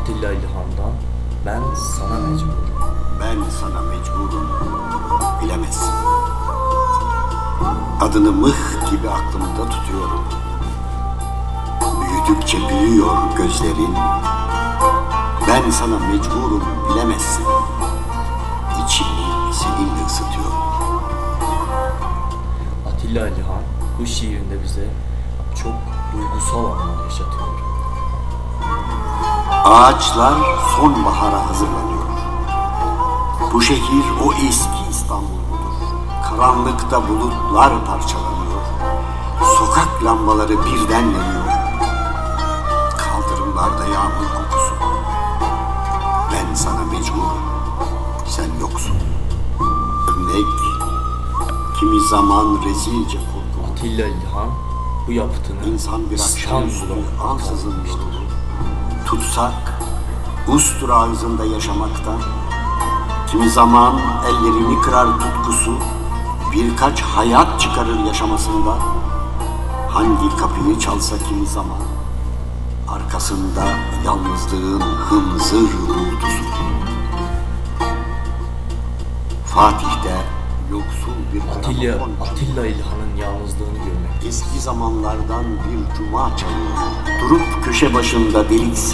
Atilla İlhan'dan Ben Sana Mecburum. Ben sana mecburum, bilemezsin. Adını mıh gibi aklımda tutuyorum. Büyüdükçe büyüyor gözlerin. Ben sana mecburum, bilemezsin. İçimi seninle ısıtıyorum. Atilla İlhan bu şiirinde bize çok duygusal anlar yaşatıyor. Ağaçlar sonbahara hazırlanıyor. Bu şehir o eski İstanbul'dur. Karanlıkta bulutlar parçalanıyor. Sokak lambaları birden yanıyor. Kaldırımlarda yağmur kokusu. Ben sana mecburum, sen yoksun. Örnek, kimi zaman rezilce korkulu. Atilla İlhan bu yapıtını İnsan bir akşamüstü İstanbul'a ansızın tanımıştır. yorulur. Tutsak, ustur ağzında yaşamaktan. Kimi zaman ellerini kırar tutkusu, birkaç hayat çıkarır yaşamasında. Hangi kapıyı çalsa kimi zaman, arkasında yalnızlığın hınzır uğultusu. Fatih'te yoksul bir gramofon Atilla İlhan'ın yalnızlığını görmek. eski zamanlardan bir cuma çalıyor. Durup köşe başında deliksiz